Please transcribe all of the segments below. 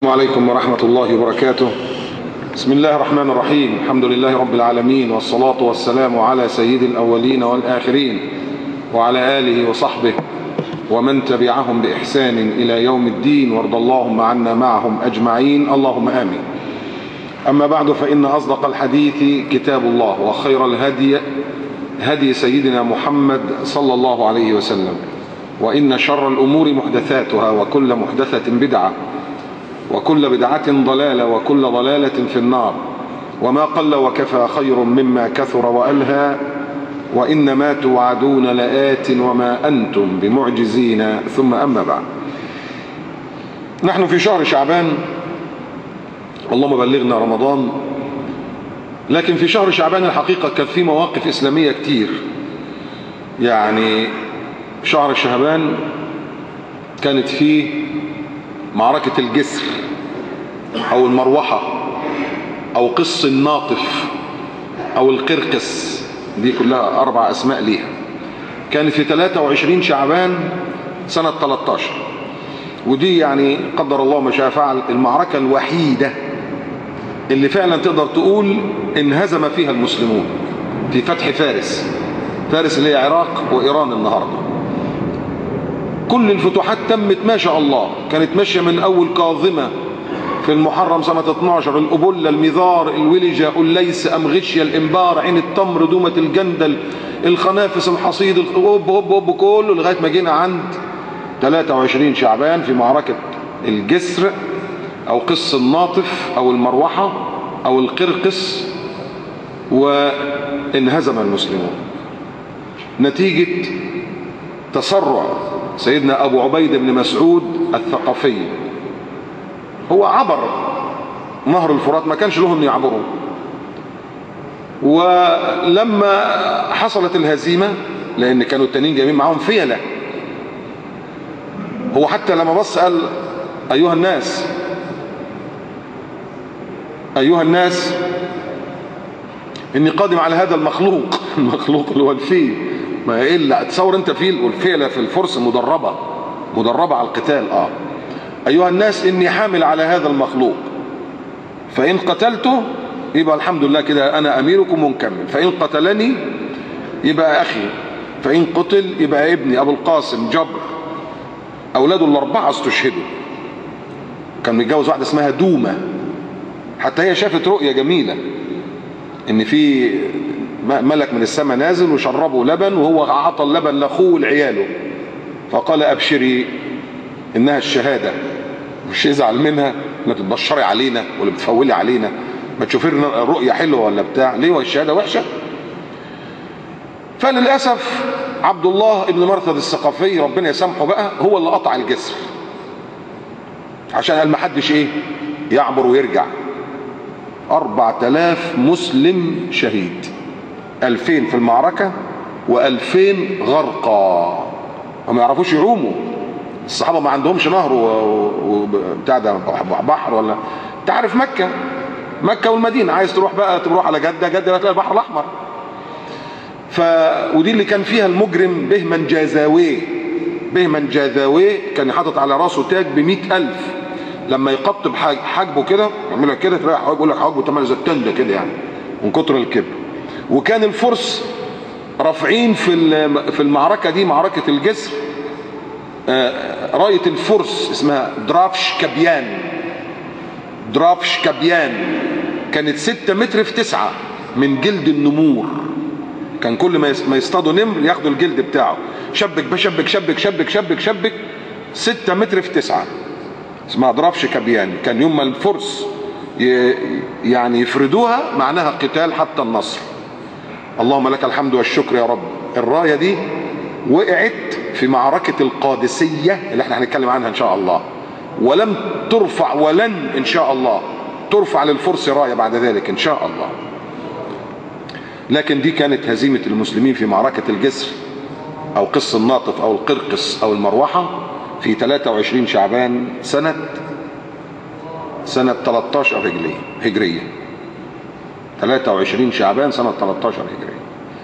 السلام عليكم ورحمة الله وبركاته. بسم الله الرحمن الرحيم. الحمد لله رب العالمين، والصلاة والسلام على سيد الأولين والآخرين وعلى آله وصحبه ومن تبعهم بإحسان إلى يوم الدين، وارض اللهم عنا معهم أجمعين، اللهم آمين. أما بعد، فإن أصدق الحديث كتاب الله، وخير الهدي هدي سيدنا محمد صلى الله عليه وسلم، وإن شر الأمور محدثاتها، وكل محدثة بدعة، وكل بدعة ضلالة، وكل ضلالة في النار. وما قل وكفى خير مما كثر وألهى، وإنما توعدون لآت وما أنتم بمعجزين. ثم أما بعد، نحن في شهر شعبان، اللهم بلغنا رمضان. لكن في شهر شعبان الحقيقة كان في مواقف إسلامية كتير. يعني شهر شعبان كانت فيه معركة الجسر أو المروحة أو قص الناطف أو القرقس، دي كلها 4 أسماء ليها. كانت في 23 شعبان سنة 13، ودي يعني قدر الله ما شاء فعل المعركة الوحيدة اللي فعلا تقدر تقول انهزم فيها المسلمون في فتح فارس. فارس اللي هي عراق وإيران النهاردة. كل الفتوحات تمت ما شاء الله، كانت ماشية من أول كاظمة في المحرم سنة 12، الأبلة، المذار، الولجة، الليس، أمغشية، الإنبار، عين التمر، دومة الجندل، الخنافس، الحصيد، كله لغاية ما جينا عند 23 شعبان في معركة الجسر أو قص الناطف أو المروحة أو القرقس، وانهزم المسلمون نتيجة تسرع سيدنا أبو عبيد بن مسعود الثقفي. هو عبر نهر الفرات، ما كانش لهم يعبروا. ولما حصلت الهزيمة، لأن كانوا التانيين جايبين معاهم فيلة، هو حتى لما بص قال أيها الناس إني قادم على هذا المخلوق اللي هو الفيل. ما إلا تصور أنت فيل، والفيلة في الفرس مدربة على القتال. أيها الناس إني حامل على هذا المخلوق، فإن قتلته يبقى الحمد لله كده أنا أميركم ونكمل، فإن قتلني يبقى أخي، فإن قتل يبقى ابني أبو القاسم جبر. أولاده ال4 استشهدوا. كان متجوز واحدة اسمها دومة، حتى هي شافت رؤية جميلة إن في ملك من السماء نازل وشربه لبن، وهو عطى اللبن لأخوه لعياله، فقال أبشري إنها الشهادة، مش يزعل منها، ما تتبشري علينا ولا بتفولي علينا، ما تشوفي لنا رؤية حلوة ولا بتاع، ليه والشهادة وحشة؟ فللأسف عبد الله ابن مرثد الثقفي ربنا يسامحه بقى، هو اللي قطع الجسر، عشان قال ما حدش يعبر ويرجع. 4000 مسلم شهيد، 2000 في المعركة و2000 غرقى، هم ما يعرفوش يعوموا. الصحابة ما عندهمش نهر وبتاع ده بحر، ولا تعرف مكة والمدينة، عايز تروح بقى على جدة تلاقي البحر الأحمر. ودي اللي كان فيها المجرم بهمن جاذاوي كان حاطط على راسه تاج ب100,000. لما يقطب حاجبه كده يعملها كده، تلاقي يقول لك حاجبه تمام زي التندة كده يعني من كتر الكبر. وكان الفرس رافعين في المعركة دي، معركة الجسر، راية الفرس اسمها درافش كابيان، كانت 6 متر في 9 من جلد النمور. كان كل ما يصطادوا نمر ياخدوا الجلد بتاعه، شبك 6 متر في 9، اسمها درافش كابيان. كان يوم ما الفرس يعني يفردوها معناها قتال حتى النصر. اللهم لك الحمد والشكر يا رب. الراية دي وقعت في معركة القادسية اللي احنا هنتكلم عنها ان شاء الله، ولم ترفع، ولن ان شاء الله ترفع للفرس راية بعد ذلك ان شاء الله. لكن دي كانت هزيمة المسلمين في معركة الجسر او قص الناطف او القرقس او المروحة في 23 شعبان سنة 13 هجرية. 23 شعبان سنة 13 هجرية.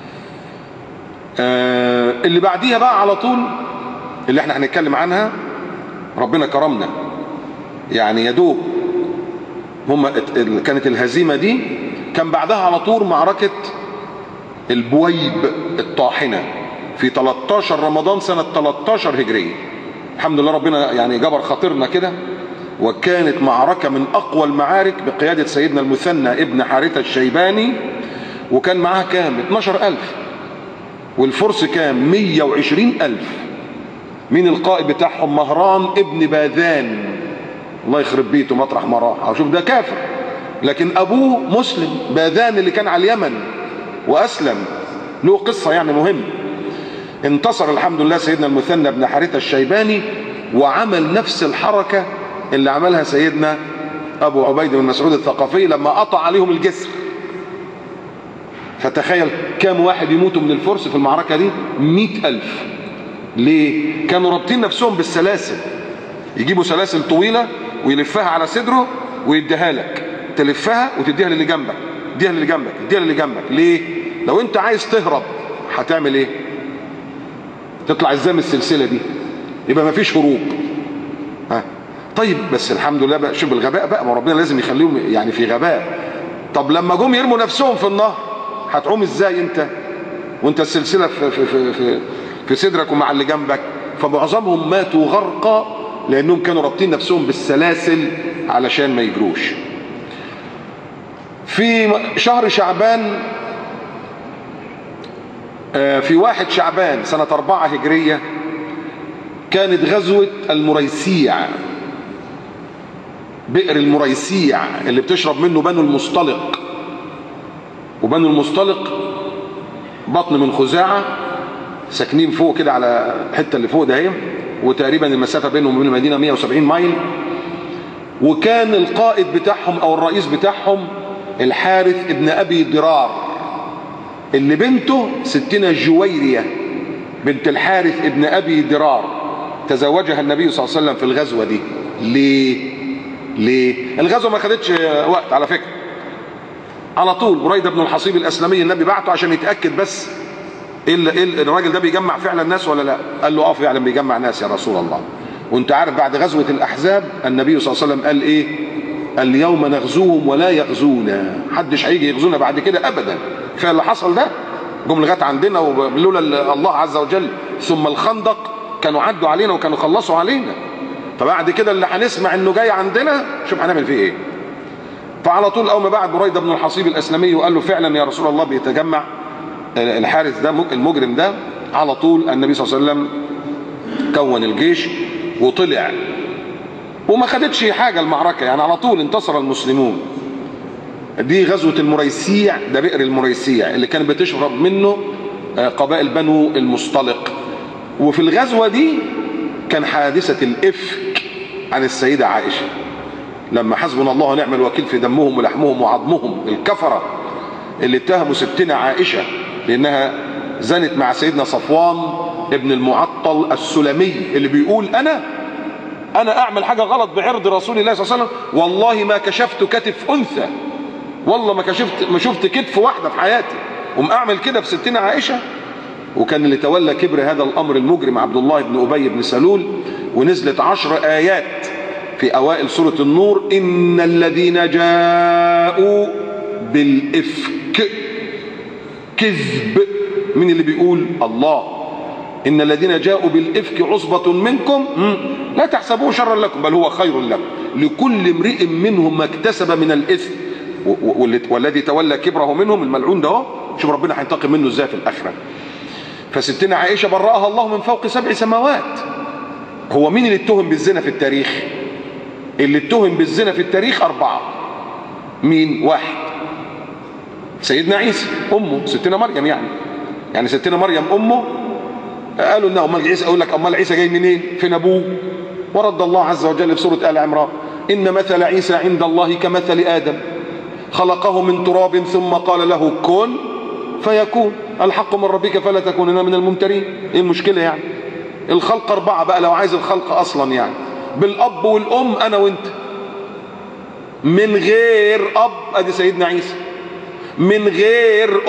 اللي بعديها بقى على طول اللي احنا هنتكلم عنها، ربنا كرمنا يعني يدوب كانت الهزيمة دي. كان بعدها على طول معركة البويب الطاحنة في 13 رمضان سنة 13 هجرية. الحمد لله ربنا يعني جبر خاطرنا كده، وكانت معركة من أقوى المعارك بقيادة سيدنا المثنى ابن حارثة الشيباني، وكان معاه كام؟ 12,000، والفرس كام؟ 120,000. مين القائد بتاعهم؟ مهران ابن باذان، الله يخرب بيته مطرح ما راح. شوف ده كافر لكن أبوه مسلم، باذان اللي كان على اليمن وأسلم، له قصة يعني مهم. انتصر الحمد لله سيدنا المثنى ابن حارثة الشيباني، وعمل نفس الحركة اللي عملها سيدنا أبو عبيد بن مسعود الثقفي لما قطع عليهم الجسر. فتخيل كام واحد يموتوا من الفرس في المعركة دي؟ 100,000. ليه؟ كانوا رابطين نفسهم بالسلاسل، يجيبوا سلاسل طويلة ويلفها على صدره ويديها لك، تلفها وتديها للي جنبك، تديها للي جنبك، تديها للي جنبك. ليه؟ لو انت عايز تهرب هتعمل ايه؟ تطلع ازاي من السلسلة دي؟ يبقى مفيش هروب. طيب بس الحمد لله بقى، شوف الغباء بقى، ما ربنا لازم يخليهم يعني في غباء. طب لما جم يرموا نفسهم في النهر هتعوم ازاي انت وانت السلسلة في صدرك ومع اللي جنبك؟ فمعظمهم ماتوا غرقا لانهم كانوا رابطين نفسهم بالسلاسل علشان ما يجروش. في شهر شعبان، في 1 شعبان سنة 4 هجرية، كانت غزوة المريسيع، بئر المريسيع اللي بتشرب منه بنو المصطلق. وبنو المصطلق بطن من خزاعة، ساكنين فوق كده على الحتة اللي فوق ده هي، وتقريبا المسافة بينهم وبين المدينة 170 مايل. وكان القائد بتاعهم او الرئيس بتاعهم الحارث ابن ابي ضرار، اللي بنته ستنا جويرية بنت الحارث ابن ابي ضرار تزوجها النبي صلى الله عليه وسلم في الغزوة دي. ليه؟ الغزوة ما خدتش وقت على فكرة، على طول بريدة بن الحصيب الأسلمي النبي بعته عشان يتأكد بس الراجل ده بيجمع فعلا ناس ولا لا. قال له فعلا بيجمع ناس يا رسول الله. وانت عارف بعد غزوة الأحزاب النبي صلى الله عليه وسلم قال ايه؟ اليوم نغزوهم ولا يغزونا، محدش هيجي يغزونا بعد كده ابدا. فاللي حصل ده جم لغايه عندنا، ولولا الله عز وجل ثم الخندق كانوا عدوا علينا وكانوا خلصوا علينا. فبعد كده اللي هنسمع انه جاي عندنا شوف هنعمل فيه ايه. فعلى طول اول ما بعد بريدة بن الحصيب الاسلمي وقال له فعلا يا رسول الله بيتجمع الحارث ده المجرم ده، على طول النبي صلى الله عليه وسلم كون الجيش وطلع، وما خدتش حاجة المعركة، يعني على طول انتصر المسلمون. دي غزوة المريسيع، ده بئر المريسيع اللي كان بتشرب منه قبائل بنو المصطلق. وفي الغزوة دي كان حادثة الإفك عن السيدة عائشة، لما حسبنا الله ونعم الوكيل في دمهم ولحمهم وعظمهم الكفرة اللي اتهموا ستنا عائشة لأنها زنت مع سيدنا صفوان ابن المعطل السلمي، اللي بيقول أنا أعمل حاجة غلط بعرض رسول الله صلى الله عليه وسلم والله ما كشفت كتف أنثى، والله ما شفت كتف واحدة في حياتي، أعمل كده في ستنا عائشة. وكان اللي تولى كبر هذا الأمر المجرم عبد الله بن أبي بن سلول، ونزلت 10 آيات في أوائل سورة النور: إن الذين جاءوا بالإفك كذب. من اللي بيقول؟ الله. إن الذين جاءوا بالإفك عصبة منكم لا تحسبوه شرا لكم بل هو خير لكم لكل امرئ منهم ما اكتسب من الإثم والذي تولى كبره منهم الملعون ده، شوف ربنا هينتقم منه ازاي في الآخرة. فستنا عائشة برأها الله من فوق 7 سماوات. هو مين اللي اتهم بالزنا في التاريخ؟ اللي اتهم بالزنا في التاريخ 4. مين؟ 1 سيدنا عيسى، أمه ستنا مريم، يعني ستنا مريم أمه. قالوا إنه أمال عيسى، أقول لك أمال عيسى جاي منين؟ فين أبوه؟ ورد الله عز وجل في سورة آل عمران: إن مثل عيسى عند الله كمثل آدم خلقه من تراب ثم قال له كن فيكون. الحق من ربك فلا تكونن من الممترين. ايه المشكلة يعني؟ الخلق 4 بقى لو عايز الخلق اصلا، يعني بالاب والام انا وانت. من غير اب ادي سيدنا عيسى، من غير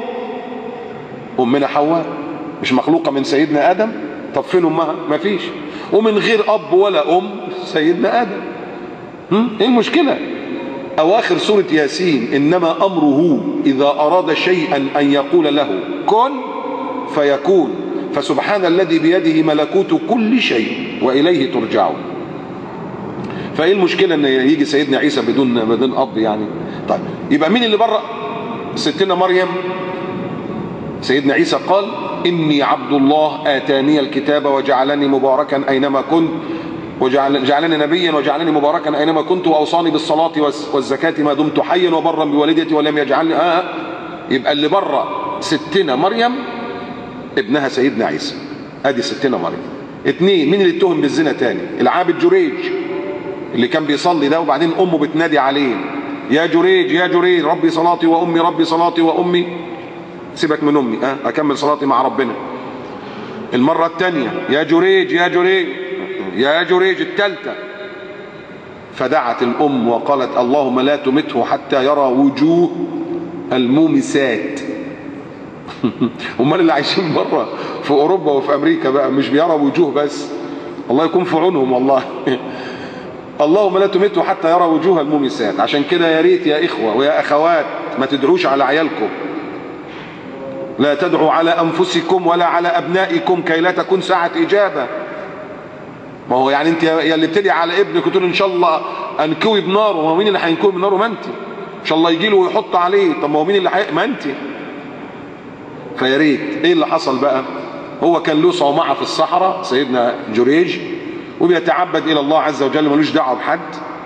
امنا حواء مش مخلوقة من سيدنا ادم. طب فين امها؟ مفيش. ومن غير اب ولا ام سيدنا ادم. ايه المشكلة؟ اواخر سورة ياسين انما امره اذا اراد شيئا ان يقول له كن فيكون، فسبحان الذي بيده ملكوت كل شيء واليه ترجعون. فايه المشكلة ان يجي سيدنا عيسى بدون اب يعني؟ طيب يبقى مين اللي برأ ستنا مريم؟ سيدنا عيسى قال اني عبد الله اتاني الكتاب وجعلني مباركا اينما كنت وجعلني نبيا وجعلني مباركا اينما كنت واوصاني بالصلاه والزكاه ما دمت حيا وبرا بوالدتي ولم يجعلني يبقى اللي برا ستنا مريم ابنها سيدنا عيسى. ادي ستنا مريم. اتنين، مين اللي اتهم بالزنا تاني؟ العابد جريج اللي كان بيصلي ده، وبعدين امه بتنادي عليه يا جريج يا جريج ربي صلاتي وامي ربي صلاتي وامي. سيبك من امي، اكمل صلاتي مع ربنا. المره الثانيه يا جريج يا جريج يا جريج الثالثه. فدعت الام وقالت اللهم لا تمته حتى يرى وجوه المومسات. امال اللي عايشين بره في اوروبا وفي امريكا بقى مش بيرى وجوه بس، الله يكون في عونهم والله. اللهم لا تمته حتى يرى وجوه المومسات. عشان كده يا ريت يا اخوه ويا اخوات ما تدعوش على عيالكم، لا تدعوا على انفسكم ولا على ابنائكم كي لا تكون ساعه اجابه. ما هو يعني انت يا اللي بتدعي على ابنك وتقول ان شاء الله انكوي بناره، ما هو مين اللي هينكوي بناره؟ ما انت. ان شاء الله يجي له ويحط عليه، طب ما هو مين اللي ما انت. فيا ريت. ايه اللي حصل بقى؟ هو كان له صومعه في الصحراء سيدنا جريج، وبيتعبد الى الله عز وجل ملوش دعوه بحد.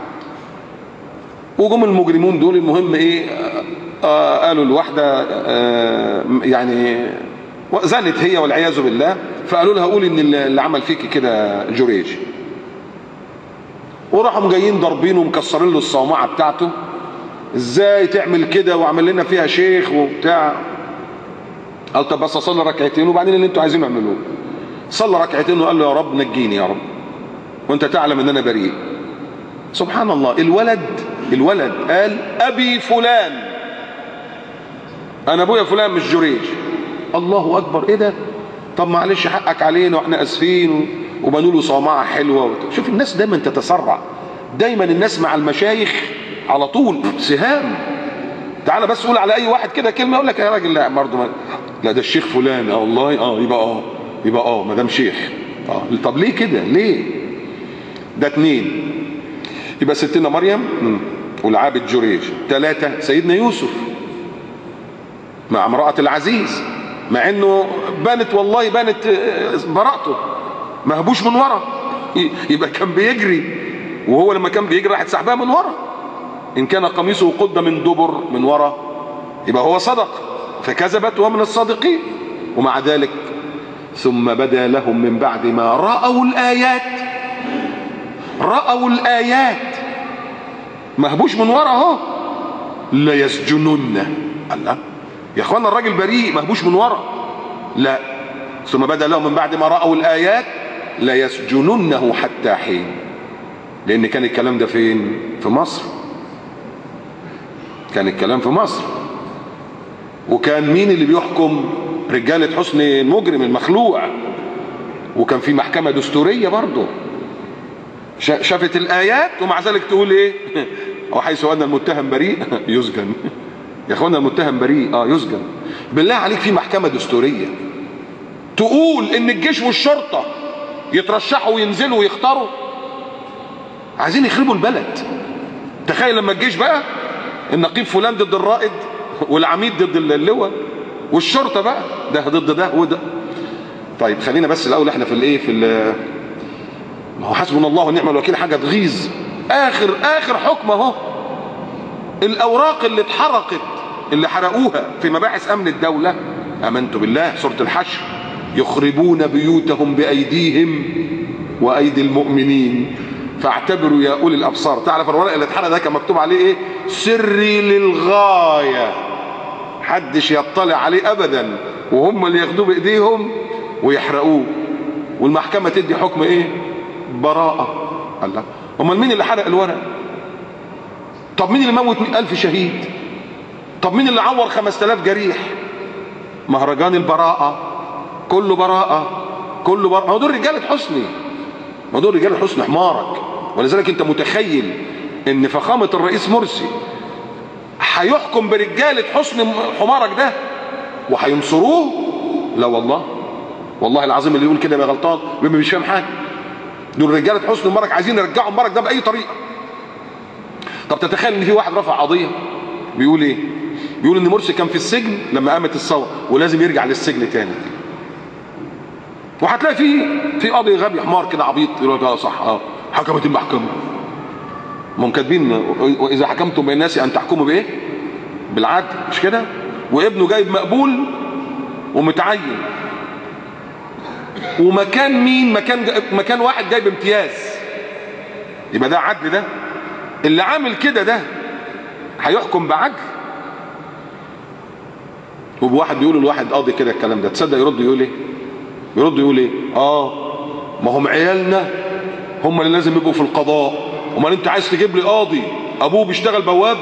وجم المجرمون دول، المهم ايه، قالوا الواحده يعني زنت هي والعياذ بالله، فقالوا لها قولي ان اللي عمل فيكي كده جريج. وراحوا جايين ضاربينه ومكسرين له الصومعه بتاعته. ازاي تعمل كده وعمل لنا فيها شيخ وبتاع؟ قال طب بس اصلي ركعتين وبعدين اللي انتوا عايزينه اعملوه. صلى ركعتين وقال له يا رب نجيني يا رب وانت تعلم ان انا بريء. سبحان الله. الولد قال ابي فلان، انا ابويا فلان مش جريج. الله اكبر. ايه ده؟ طب معلش حقك علينا واحنا اسفين، وبنوا له صومعه حلوه. شوف الناس دايما تتسرع، دايما الناس مع المشايخ على طول سهام. تعالى بس قول على اي واحد كده كلمه يقول لك يا راجل لا برضه لا ده الشيخ فلان. والله يبقى ما دام شيخ. طب ليه كده؟ ليه؟ ده اتنين. يبقى ستنا مريم والعابد جريج. ثلاثه سيدنا يوسف مع امرأة العزيز، مع انه بانت براءته، ما هبوش من ورا. يبقى كان بيجري، وهو لما كان بيجري راحت سحبها من ورا. ان كان قميصه قد من دبر من ورا يبقى هو صدق، فكذبت وهو من الصادقين. ومع ذلك ثم بدا لهم من بعد ما رأوا الآيات ما هبوش من ورا اهو لا يسجنن. الله يا اخوانا الراجل بريء، ما هبوش من ورا. لا، ثم بدا لهم من بعد ما رأوا الآيات لا يسجننه حتى حين. لان كان الكلام ده فين؟ في مصر. كان الكلام في مصر. وكان مين اللي بيحكم؟ رجالة حسني المجرم المخلوع. وكان في محكمة دستورية برضه شافت الآيات ومع ذلك تقول ايه؟ وحيث أن المتهم بريء يسجن. يا اخوانا المتهم بريء يسجن. بالله عليك في محكمة دستورية تقول ان الجيش والشرطة يترشحوا وينزلوا ويختاروا؟ عايزين يخربوا البلد. تخيل لما الجيش بقى النقيب فلان ضد الرائد والعميد ضد اللواء والشرطة بقى ده ضد ده وده. طيب خلينا بس الاول احنا في الايه، ما هو حسبنا الله ونعم الوكيل حاجة تغيظ. اخر حكم اهو. الاوراق اللي اتحرقت اللي حرقوها في مباحث امن الدولة، امنت بالله سورة الحشر، يخربون بيوتهم بايديهم وايدي المؤمنين فاعتبروا يا اولي الابصار. تعرف الورق اللي اتحرق ده كان مكتوب عليه ايه؟ سري للغاية، محدش يطلع عليه ابدا، وهم اللي ياخدوه بايديهم ويحرقوه. والمحكمة تدي حكم ايه؟ براءة. الله. امال مين اللي حرق الورق؟ طب مين اللي موت 100,000 شهيد؟ طب مين اللي عور 5000 جريح؟ مهرجان البراءة كله براءة كله براءة. ما دول رجالة حسني، ما دول رجالة حسني حمارك. ولذلك انت متخيل ان فخامة الرئيس مرسي هيحكم برجالة حسن حمارك ده وهينصروه؟ لا والله، والله العظيم اللي يقول كده يبقى غلطان، يبقى مش فاهم حاجة. دول رجالة حسن مبارك عايزين يرجعوا مبارك ده بأي طريقة. طب تتخيل ان في واحد رفع قضية بيقول ايه؟ بيقول ان مرسي كان في السجن لما قامت الثورة ولازم يرجع للسجن تاني. وهتلاقي في قاضي غبي حمار كده عبيط يقول لك اه صح، حكمت المحكمة. هم كاتبين واذا حكمتم بين الناس ان تحكموا بايه؟ بالعدل، مش كده؟ وابنه جايب مقبول ومتعين، ومكان مين؟ مكان واحد جايب امتياز. يبقى ده عدل؟ ده اللي عامل كده ده هيحكم بعدل؟ وبواحد بيقول لواحد قاضي كده الكلام ده، تصدق يرد يقول ايه؟ يرد يقول ايه؟ ما هم عيالنا هم اللي لازم يبقوا في القضاء. امال انت عايز تجيب لي قاضي ابوه بيشتغل بواب؟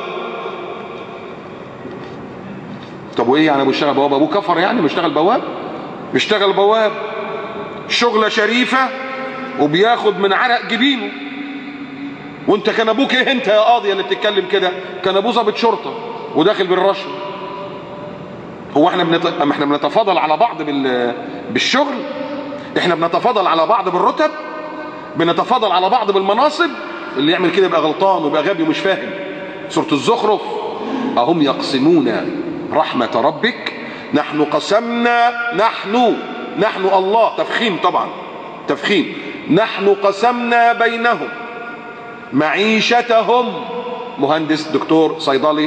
طب وايه يعني ابوه بيشتغل بواب؟ ابوه كفر يعني بيشتغل بواب؟ بيشتغل بواب شغله شريفه وبياخد من عرق جبينه. وانت كان ابوك ايه انت يا قاضي اللي بتتكلم كده؟ كان ابوه ضابط شرطه وداخل بالرشوه. هو احنا بنتفاضل على بعض بالشغل؟ احنا بنتفاضل على بعض بالرتب؟ بنتفاضل على بعض بالمناصب؟ اللي يعمل كده يبقى غلطان ويبقى غبي ومش فاهم. سورة الزخرف: أهم يقسمون رحمة ربك نحن قسمنا، نحن الله، تفخيم طبعا، تفخيم، نحن قسمنا بينهم معيشتهم. مهندس، دكتور، صيدلي،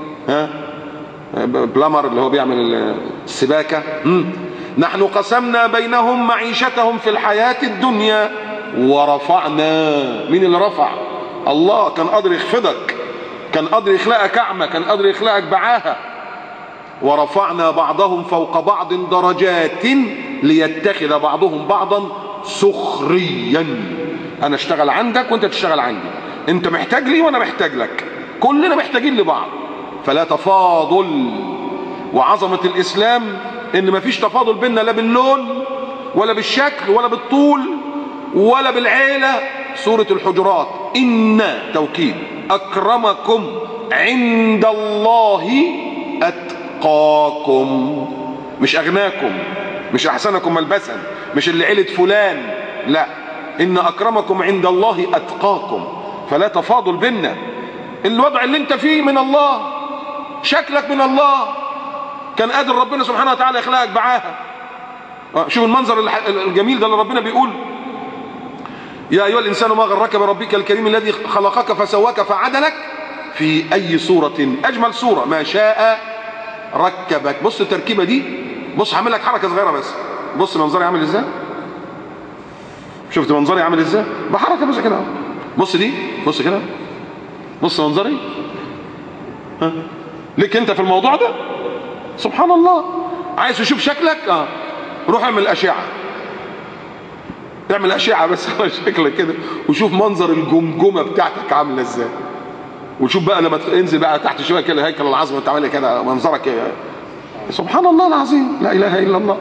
بلامر اللي هو بيعمل السباكة. نحن قسمنا بينهم معيشتهم في الحياة الدنيا ورفعنا. مين اللي رفع؟ الله. كان قادر يخفضك، كان قادر يخلقك أعمى، كان قادر يخلقك بعاهة. ورفعنا بعضهم فوق بعض درجات ليتخذ بعضهم بعضا سخريا. أنا اشتغل عندك وأنت تشتغل عندي، أنت محتاج لي وأنا محتاج لك، كلنا محتاجين لبعض، فلا تفاضل. وعظمة الإسلام إن مفيش تفاضل بيننا، لا باللون ولا بالشكل ولا بالطول ولا بالعيلة. سورة الحجرات: إن توكيد أكرمكم عند الله أتقاكم. مش أغناكم، مش أحسنكم ملبسا، مش اللي عيلة فلان، لا، إن أكرمكم عند الله أتقاكم. فلا تفاضل بيننا. الوضع اللي انت فيه من الله، شكلك من الله، كان قادر ربنا سبحانه وتعالى يخلقك بعاهة. شوف المنظر الجميل ده اللي ربنا بيقول: يا أيها الإنسان ما غرك بربك الكريم الذي خلقك فسواك فعدلك في أي صورة، أجمل صورة ما شاء ركبك. بص التركيبة دي، بص هعمل لك حركة صغيرة بس، بص منظري عامل ازاي، شفت منظري عامل ازاي بحركة بس كده. بص دي، بص كده، بص منظري. ليك انت في الموضوع ده؟ سبحان الله. عايز تشوف شكلك؟ روح اعمل أشعة، اعمل أشعة بس على شكلك كده، وشوف منظر الجمجمة بتاعتك عاملة ازاي. وشوف بقى لما انزل بقى تحت شوية كده هيكل العظم وانت عامل كده، منظرك ايه؟ سبحان الله العظيم، لا اله الا الله.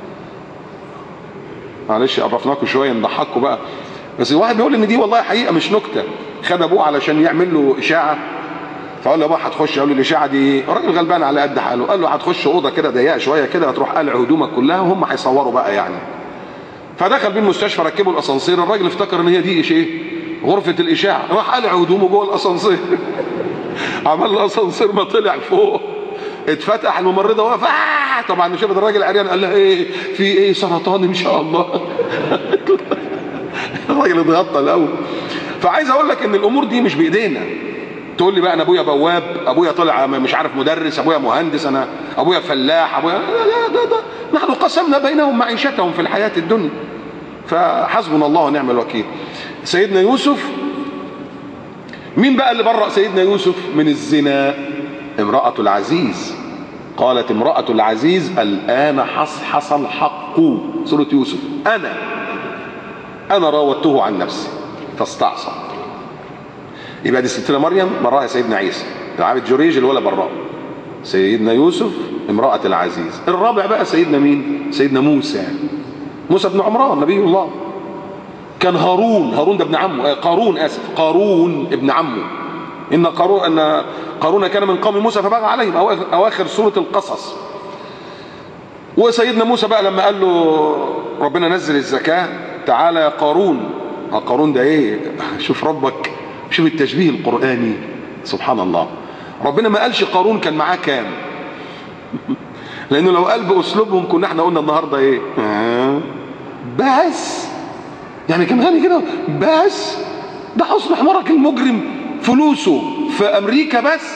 معلش عرفناكم شوية نضحكوا بقى، بس الواحد بيقول ان دي والله حقيقة مش نكتة. خد ابوه علشان يعمل له إشاعة، فقال له يا بابا هتخش، قال له الإشاعة دي الراجل غلبان على قد حاله، قال له هتخش أوضة كده ضيقة شوية كده، هتروح قلع هدومك كلها وهم هيصوروا بقى يعني. فدخل بيه المستشفى، ركبوا الأسانسير، الراجل افتكر ان هي دي ايه؟ غرفة الإشاعة، راح قلع هدومه جوه الأسانسير. عمل الأسانسير ما طلع فوق، اتفتح، الممرضة واقفة طبعا شافت الراجل عريان، قال لها ايه في ايه؟ سرطان ان شاء الله. الراجل اتغطى الاول. فعايز اقول لك ان الامور دي مش بايدينا. تقول لي بقى انا ابويا بواب، ابويا طلع مش عارف مدرس، ابويا مهندس، انا ابويا فلاح، ابويا لا. نحن قسمنا بينهم معيشتهم في الحياة الدنيا، فحسبنا الله ونعم الوكيل. سيدنا يوسف، مين بقى اللي برأ سيدنا يوسف من الزنا؟ امرأة العزيز. قالت امرأة العزيز: الآن حصحص الحق. سورة يوسف: أنا راودته عن نفسي فاستعصم. يبقى دي ستنا مريم براها سيدنا عيسى، العابد جريج اللي ولا براه. سيدنا يوسف امرأة العزيز. الرابع بقى سيدنا مين؟ سيدنا موسى بن عمران، نبي الله. كان هارون ده ابن عمه، قارون اسف، قارون ابن عمه. ان قارون كان من قوم موسى فبغى عليهم، اواخر سوره القصص. وسيدنا موسى بقى لما قال له ربنا نزل الزكاه، تعالى يا قارون. قارون ده ايه؟ شوف ربك، شوف التشبيه القراني سبحان الله. ربنا ما قالش قارون كان معاه كام، لانه لو قال باسلوبهم كنا احنا قلنا النهارده ايه؟ بس يعني كان غني كده بس. ده حسن حمارك المجرم فلوسه في امريكا بس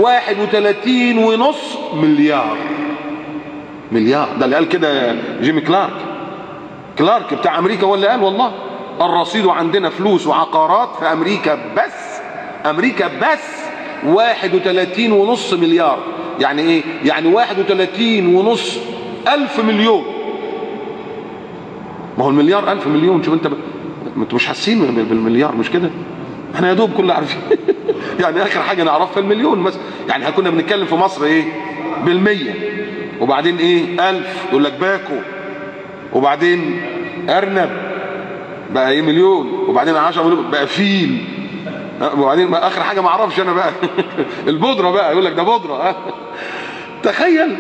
31.5 مليار. ده اللي قال كده جيمي كلارك بتاع امريكا، هو اللي قال والله الرصيد عندنا فلوس وعقارات في امريكا بس 31.5 مليار. يعني ايه؟ يعني 31.5 ألف مليون. ما هو المليار 1000 مليون. شوف انتوا مش حاسين بالمليار، مش كده؟ احنا يا دوب كل عارفين يعني اخر حاجه نعرفها المليون مثلا. يعني كنا بنتكلم في مصر ايه؟ بالمية، وبعدين ايه؟ 1000 يقول لك باكو، وبعدين ارنب بقى ايه؟ مليون، وبعدين 10 مليون بقى فيل، وبعدين اخر حاجه ما اعرفش انا بقى البودره بقى، يقول لك ده بودره. تخيل.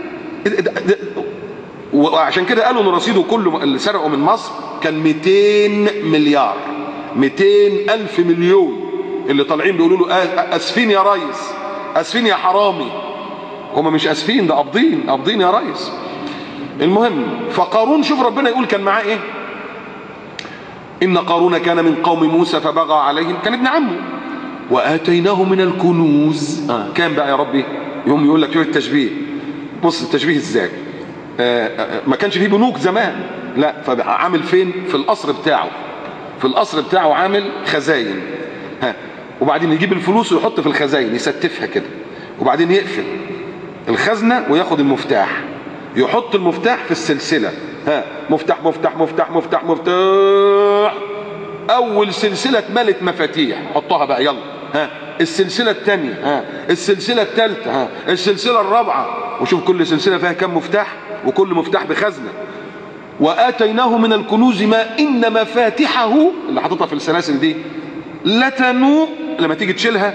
وعشان كده قالوا ان رصيده كله اللي سرقوا من مصر كان 200 مليار، 200,000 مليون. اللي طالعين بيقولوا له اسفين يا ريس، اسفين يا حرامي. هم مش اسفين، ده قابضين يا ريس. المهم، فقارون شوف ربنا يقول كان معاه ايه؟ ان قارون كان من قوم موسى فبغى عليهم، كان ابن عمه. واتيناه من الكنوز. كان بقى يا ربي؟ يوم يقول لك شوف التشبيه، بص التشبيه ازاي. ما كانش فيه بنوك زمان، لا، فعامل فين؟ في القصر بتاعه عامل خزاين. وبعدين يجيب الفلوس ويحط في الخزاين، يستفها كده، وبعدين يقفل الخزنه وياخد المفتاح، يحط المفتاح في السلسله. مفتاح مفتاح مفتاح مفتاح مفتاح. اول سلسله اتملت مفاتيح، حطها بقى يلا. السلسله الثانيه، السلسله الثالثه، السلسله الرابعه. وشوف كل سلسله فيها كم مفتاح، وكل مفتاح بخزنه. واتيناه من الكنوز ما ان مفاتحه، اللي حاططها في السلاسل دي، لتنوء، لما تيجي تشيلها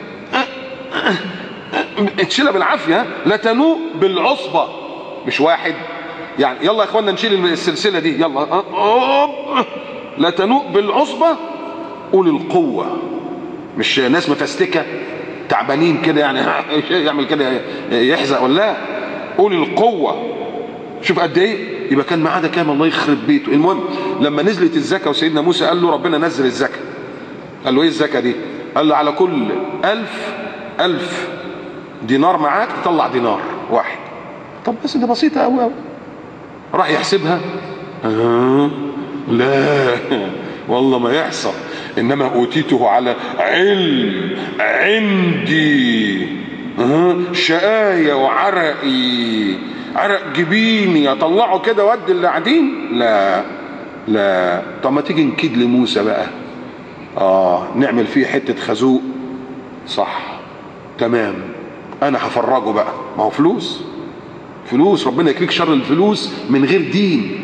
تشيلها بالعافيه، لتنوء بالعصبه. مش واحد يعني، يلا يا اخوانا نشيل السلسله دي يلا. لتنوء بالعصبه اولي القوه. مش ناس مفستكه تعبانين كده يعني يعمل كده يحزق، ولا لا، اولي القوه. شوف قد ايه يبقى كان معاه ده كام، الله يخرب بيته. المهم لما نزلت الزكاه وسيدنا موسى قال له ربنا نزل الزكاه، قال له ايه الزكاه دي؟ قال له على كل 1000 دينار معاك تطلع دينار واحد. طب بس ده بسيطه قوي. راح يحسبها، لا والله ما يحصل، انما اوتيته على علم عندي. شقايا وعرقي، عرق جبيني اطلعه كده وادي اللي قاعدين؟ لا. طب ما تيجي نكيد لموسى بقى، نعمل فيه حته خازوق، صح، تمام، انا هفرجه بقى. ما هو فلوس، ربنا يكفيك شر الفلوس من غير دين.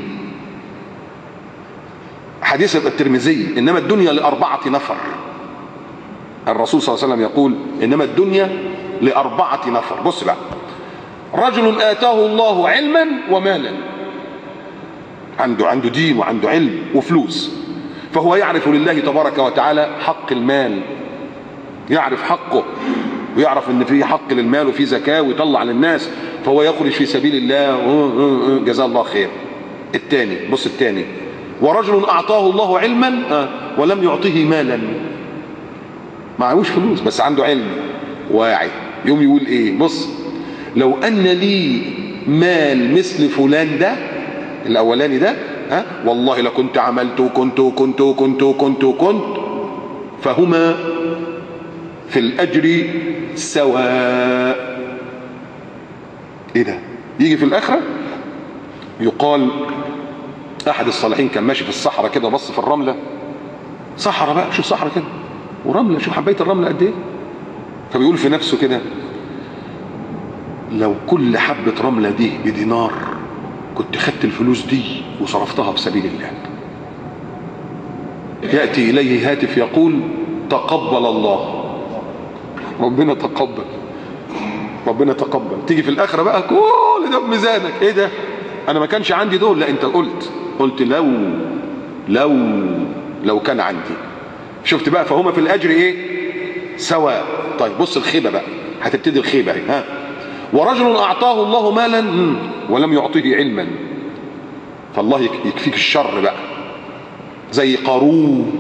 حديث الترمذي انما الدنيا ل4 نفر. الرسول صلى الله عليه وسلم يقول انما الدنيا ل4 نفر. بص بقى، رجل اتاه الله علما ومالا، عنده دين وعنده علم وفلوس، فهو يعرف لله تبارك وتعالى حق المال، يعرف حقه، ويعرف ان في حق للمال وفي زكاه ويطلع للناس، فهو يخرج في سبيل الله، جزاه الله خير. الثاني، بص الثاني، ورجل اعطاه الله علما ولم يعطه مالا، معهوش فلوس بس عنده علم واعي، يوم يقول ايه؟ بص، لو ان لي مال مثل فلان ده الاولاني ده، والله لكنت عملت وكنت فهما في الاجر سواء. ايه ده؟ يجي في الاخره يقال احد الصالحين كان ماشي في الصحراء كده، بص في الرمله، صحراء بقى، شوف صحراء كده ورمله، شوف حبايه الرمله قد ايه، فبيقول في نفسه كده لو كل حبه رمله دي بدينار كنت خدت الفلوس دي وصرفتها في سبيل الله. يأتي إليه هاتف يقول تقبل الله. ربنا تقبل، ربنا تقبل. تيجي في الآخرة بقى كل ده بميزانك. ايه ده؟ انا ما كانش عندي دول. لا، انت قلت لو كان عندي. شفت بقى؟ فهما في الأجر ايه؟ سواء. طيب بص الخيبة بقى، هتبتدي الخيبة اهي. ها، ورجل أعطاه الله مالا ولم يعطيه علما. فالله يكفيك الشر بقى، زي قارون.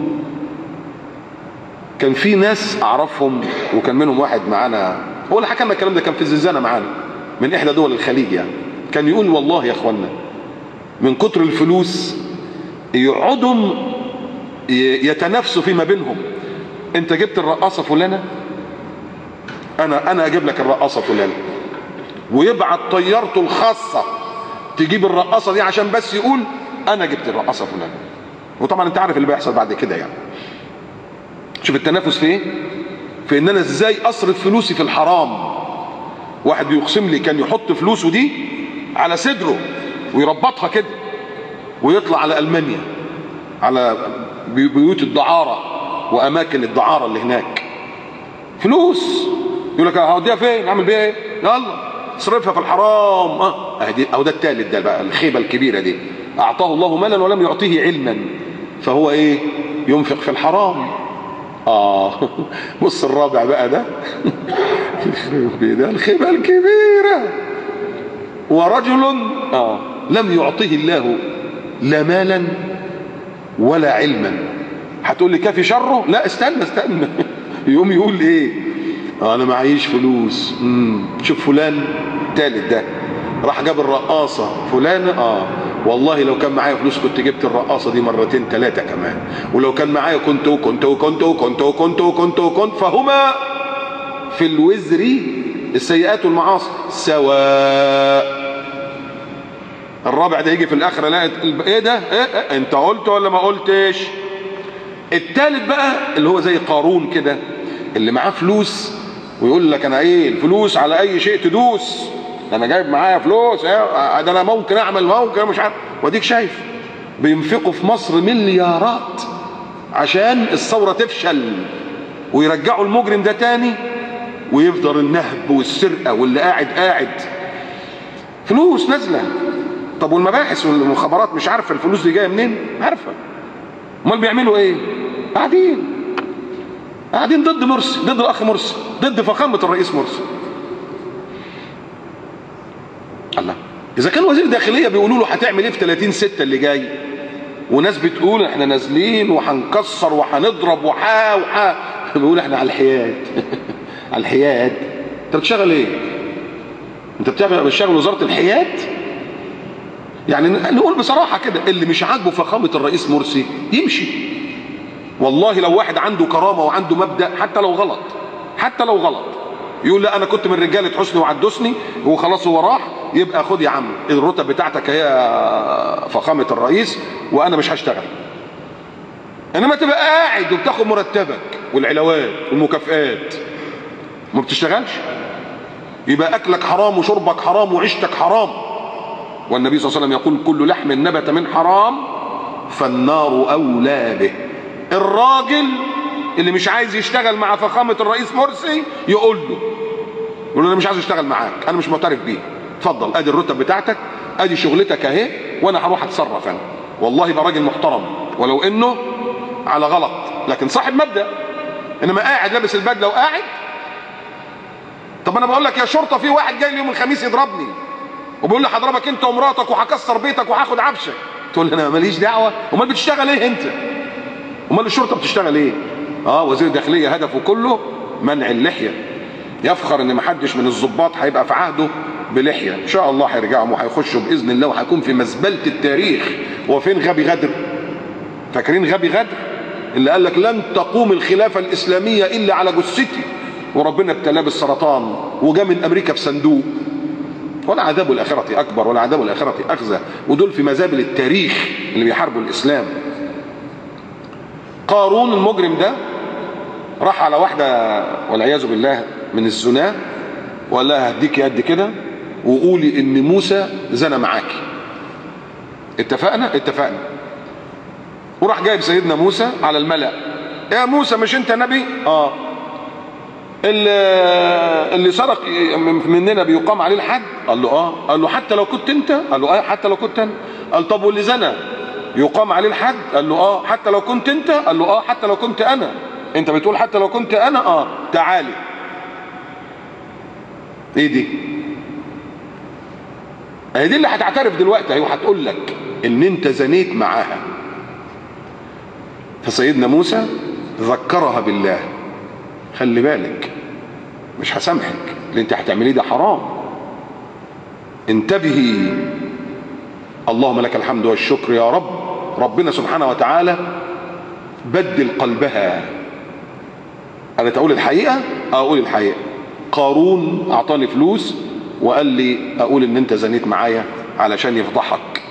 كان في ناس أعرفهم، وكان منهم واحد معانا، هو اللي حكى لنا الكلام ده، كان في الزنزانة معانا من إحدى دول الخليج يعني. كان يقول والله يا إخوانا من كتر الفلوس يقعدوا يتنافسوا فيما بينهم. أنت جبت الرقاصة فلانة، أنا أجيب لك الرقاصة فلانة، ويبعت طيارته الخاصة تجيب الرقاصة دي عشان بس يقول أنا جبت الرقاصة فلانة. وطبعا أنت عارف اللي بيحصل بعد كده يعني. شوف التنافس في ايه؟ في ان انا ازاي اصرف فلوسي في الحرام. واحد بيقسم لي كان يحط فلوسه دي على صدره ويربطها كده ويطلع على المانيا، على بيوت الدعارة واماكن الدعارة اللي هناك. فلوس يقول لك هوديها فين؟ اعمل بيها ايه؟ يلا اصرفها في الحرام. او ده الثالث ده بقى الخيبة الكبيرة دي. اعطاه الله مالا ولم يعطيه علما، فهو ايه؟ ينفق في الحرام. بص الرابع بقى ده ده الخيبة الكبيرة. ورجل لم يعطيه الله لا مالا ولا علما. هتقول لي كافي شره؟ لا، استنى يقوم يقول ايه؟ انا معيش فلوس. شوف فلان الثالث ده راح جاب الرقاصة فلان. والله لو كان معايا فلوس كنت جبت الرقاصة دي مرتين ثلاثة كمان، ولو كان معايا كنت. فهما في الوزر السيئات والمعاصي سواء. الرابع ده يجي في الآخرة لا ايه ده؟ إيه؟ انت قلت ولا ما قلتش؟ الثالث بقى اللي هو زي قارون كده، اللي معاه فلوس ويقول لك انا ايه الفلوس على اي شيء تدوس، انا جايب معايا فلوس، ده انا ممكن اعمل، ممكن مش عارف. واديك شايف بينفقوا في مصر مليارات عشان الثوره تفشل ويرجعوا المجرم ده تاني، ويفضل النهب والسرقه واللي قاعد فلوس نازله. طب والمباحث والمخابرات مش عارفه الفلوس دي جايه منين؟ عارفه. امال بيعملوا ايه؟ قاعدين ضد مرسي، ضد الاخ مرسي، ضد فخامه الرئيس مرسي. الله، اذا كان وزير داخليه بيقولوا له هتعمل ايه في 30/6 اللي جاي، وناس بتقول احنا نازلين وهنكسر وهنضرب بيقول احنا على الحياد. على الحياد. انت بتشتغل ايه؟ انت بتشتغل وزاره الحياد؟ يعني نقول بصراحه كده، اللي مش عاجبه فخامه الرئيس مرسي يمشي. والله لو واحد عنده كرامه وعنده مبدا، حتى لو غلط يقول لا انا كنت من رجاله حسني وعدسني وخلاص هو راح، يبقى خد يا عم الرتب بتاعتك هي فخامه الرئيس وانا مش هشتغل. انما تبقى قاعد وبتاخد مرتبك والعلاوات والمكافئات ما بتشتغلش، يبقى اكلك حرام وشربك حرام وعيشتك حرام. والنبي صلى الله عليه وسلم يقول كل لحم نبت من حرام فالنار اولى به. الراجل اللي مش عايز يشتغل مع فخامه الرئيس مرسي يقول له انا مش عايز اشتغل معاك، انا مش معترف بيه، اتفضل ادي الرتب بتاعتك، ادي شغلتك اهي، وانا هروح اتصرف انا. والله يبقى راجل محترم ولو انه على غلط، لكن صاحب مبدا. انما قاعد لابس البدله وقاعد. طب انا بقول لك يا شرطه في واحد جاي لي يوم الخميس يضربني وبيقول لي هضربك انت ومراتك وهكسر بيتك وهاخد عفشك، تقول لي انا ماليش دعوه. امال بتشتغل ايه انت؟ امال الشرطه بتشتغل ايه؟ وزير داخليه هدفه كله منع اللحيه، يفخر ان محدش من الضباط هيبقى في عهده بلحيه. ان شاء الله هيرجعوا وهيخشوا باذن الله وهيكون في مزبله التاريخ. هو فين غبي غدر؟ فاكرين غبي غدر اللي قال لك لن تقوم الخلافه الاسلاميه الا على جثتي، وربنا ابتلاه بالسرطان وجا من امريكا بصندوق. ولا عذاب الاخره اكبر ولا عذاب الاخره اخزى، ودول في مزابل التاريخ اللي بيحاربوا الاسلام. قارون المجرم ده راح على واحده والعياذ بالله من الزنا وقال لها هديكي قد كده وقولي ان موسى زنى معاكي. اتفقنا. وراح جايب سيدنا موسى على الملأ. يا موسى مش انت نبي؟ اللي سرق مننا بيقام عليه الحد؟ قال له قال له حتى لو كنت انت؟ قال له حتى لو كنت انا. قال طب واللي زنى يقام عليه الحد؟ قال له حتى لو كنت انت؟ قال له حتى لو كنت انا. انت بتقول حتى لو كنت انا؟ تعالي. ايه دي؟ هي دي اللي هتعترف دلوقتي اهي، وهتقول لك ان انت زنيت معاها. فسيدنا موسى ذكرها بالله، خلي بالك مش هسامحك، اللي انت هتعمليه ده حرام، انتبهي. اللهم لك الحمد والشكر يا رب. ربنا سبحانه وتعالى بدل قلبها. انا تقول الحقيقه؟ اقول الحقيقه. قارون اعطاني فلوس وقال لي اقول ان انت زنيت معايا علشان يفضحك.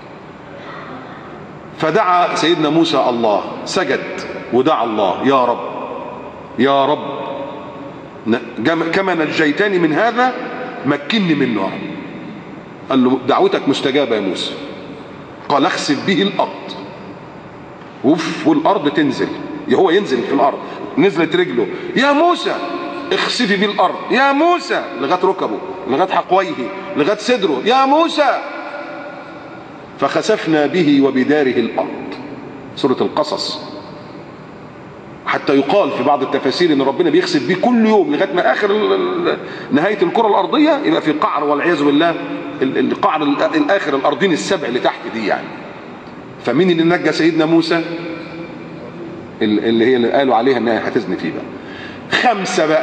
فدعا سيدنا موسى الله، سجد ودعا الله، يا رب يا رب كما نجيتني من هذا مكنني منه يا رب. قال له دعوتك مستجابه يا موسى. قال اخسف به الارض. والارض تنزل، هو ينزل في الارض. نزلت رجله، يا موسى اخسفي به الارض، يا موسى، لغايه ركبه، لغايه حقويه، لغايه صدره، يا موسى. فخسفنا به وبداره الارض. سوره القصص. حتى يقال في بعض التفاسير ان ربنا بيخسف بيه كل يوم لغايه ما اخر نهايه الكره الارضيه يبقى في قعر والعياذ بالله، القعر الاخر، الارضين السبع اللي تحت دي يعني. فمين اللي نجى سيدنا موسى؟ اللي هي اللي قالوا عليها انها هتزني فيه بقى.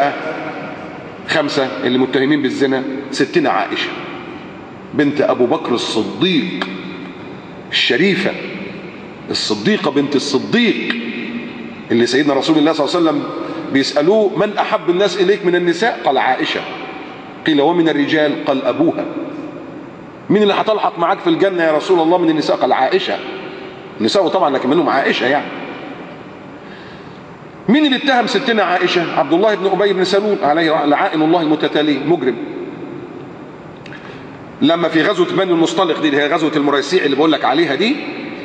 خمسه اللي متهمين بالزنا: ستنا عائشه بنت ابو بكر الصديق الشريفه، الصديقه بنت الصديق، اللي سيدنا رسول الله صلى الله عليه وسلم بيسالوه من احب الناس اليك من النساء؟ قال عائشه. قيل ومن الرجال؟ قال ابوها. مين اللي هتلحق معاك في الجنه يا رسول الله من النساء؟ قال عائشه. النساء طبعا لكن منهم عائشه يعني. مين اللي اتهم ستنا عائشه؟ عبد الله بن ابي بن سلول عليه لعائن الله المتتالي، مجرم. لما في غزوه بني المصطلق دي اللي هي غزوه المريسيع اللي بقول لك عليها دي،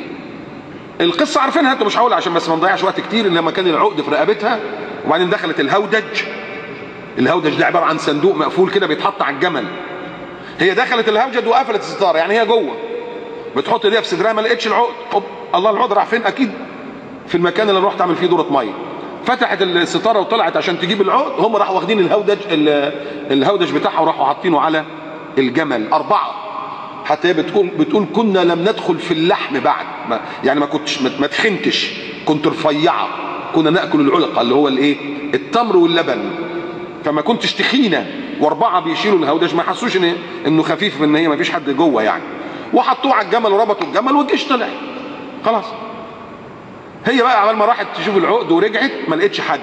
القصه عارفينها انتوا، مش هقول عشان بس ما نضيعش وقت كتير. ان لما كان العقد في رقبتها وبعدين دخلت الهودج. الهودج ده عباره عن صندوق مقفول كده بيتحط على الجمل. هي دخلت الهودج وقفلت الستاره، يعني هي جوه بتحط ايديها في صدرها، ما لقيتش العقد. الله، العقد راح فين؟ اكيد في المكان اللي رحت اعمل فيه دوره ميه. فتحت الستاره وطلعت عشان تجيب العقد، هم راحوا واخدين الهودج بتاعها وراحوا حاطينه على الجمل. 4. حتى هي بتقول كنا لم ندخل في اللحم بعد، يعني ما تخنتش، كنت رفيعه، كنا ناكل العلقه اللي هو الايه؟ التمر واللبن، فما كنتش تخينه. و4 بيشيلوا الهودج، ما حسوش انه خفيف، ان هي ما فيش حد جوه يعني. وحطوه على الجمل وربطوا الجمل والجيش طلع خلاص. هي بقى عمال ما راحت تشوف العقد ورجعت ما لقيتش حد،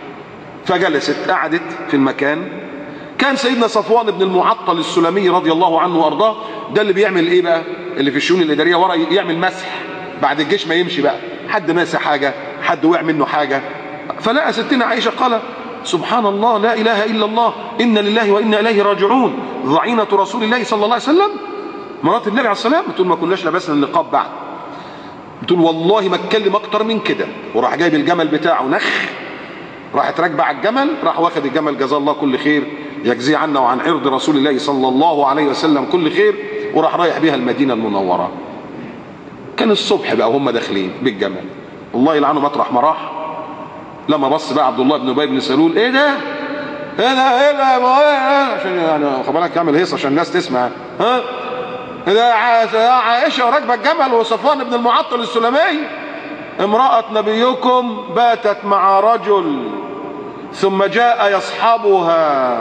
فجلست قعدت في المكان. كان سيدنا صفوان بن المعطل السلمي رضي الله عنه وارضاه ده اللي بيعمل ايه بقى؟ اللي في الشؤون الاداريه ورا يعمل مسح بعد الجيش ما يمشي بقى، حد ماسح حاجه، حد وقع منه حاجه. فلقى ستنا عائشه قال سبحان الله لا اله الا الله انا لله وانا اليه راجعون، ضعينه رسول الله صلى الله عليه وسلم، مرات النبي عليه السلام. بتقول ما كناش لبسنا النقاب بعد. بتقول والله ما اتكلم اكتر من كده. وراح جايب الجمل بتاعه نخ، راحت راكبه على الجمل، راح واخد الجمل جزاه الله كل خير، يجزي عنا وعن عرض رسول الله صلى الله عليه وسلم كل خير، وراح رايح بيها المدينه المنوره. كان الصبح بقى وهم داخلين بالجمل، الله يلعنه مطرح ما راح. لما بص بقى عبد الله بن ابي بن سلول، ايه ده؟ ايه ده؟ ايه ده؟ عشان يعني خد بالك يعمل هيصه عشان الناس تسمع. ها؟ ده عائشه راكبه الجمل وصفوان بن المعطل السلمي، امراه نبيكم باتت مع رجل ثم جاء يصحبها،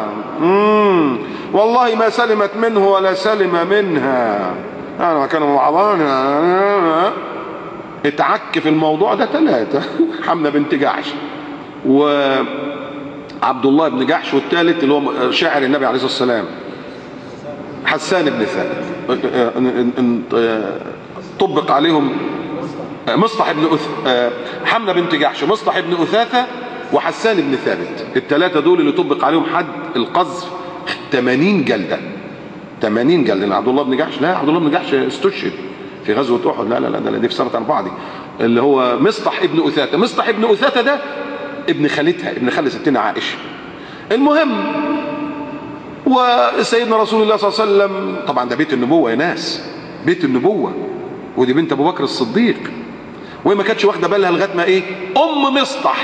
والله ما سلمت منه ولا سلم منها. يعني كانوا مع بعض. اتعك في الموضوع ده 3 حمنة بنت جحش وعبد الله بن جحش، والثالث اللي هو شاعر النبي عليه الصلاة والسلام حسان بن ثابت. طبق عليهم مصطح بن حمنة بنت جحش، مصطح بن أثاثة، وحسان بن ثابت. ال3 دول اللي طبق عليهم حد القذف 80 جلدة. 80 جلدة. عبد الله بن جحش لا، عبد الله بن جحش استشهد في غزوة أحد. لا لا لا، دي في سنة 4 دي. اللي هو مصطح ابن أثاثة. مصطح ابن أثاثة ده ابن خالتها، ابن خالة ستنا عائشة. المهم، وسيدنا رسول الله صلى الله عليه وسلم، طبعا ده بيت النبوة يا ناس، بيت النبوة، ودي بنت ابو بكر الصديق، وهي ما كانتش واخده بالها لغايه ما ايه، ام مصطح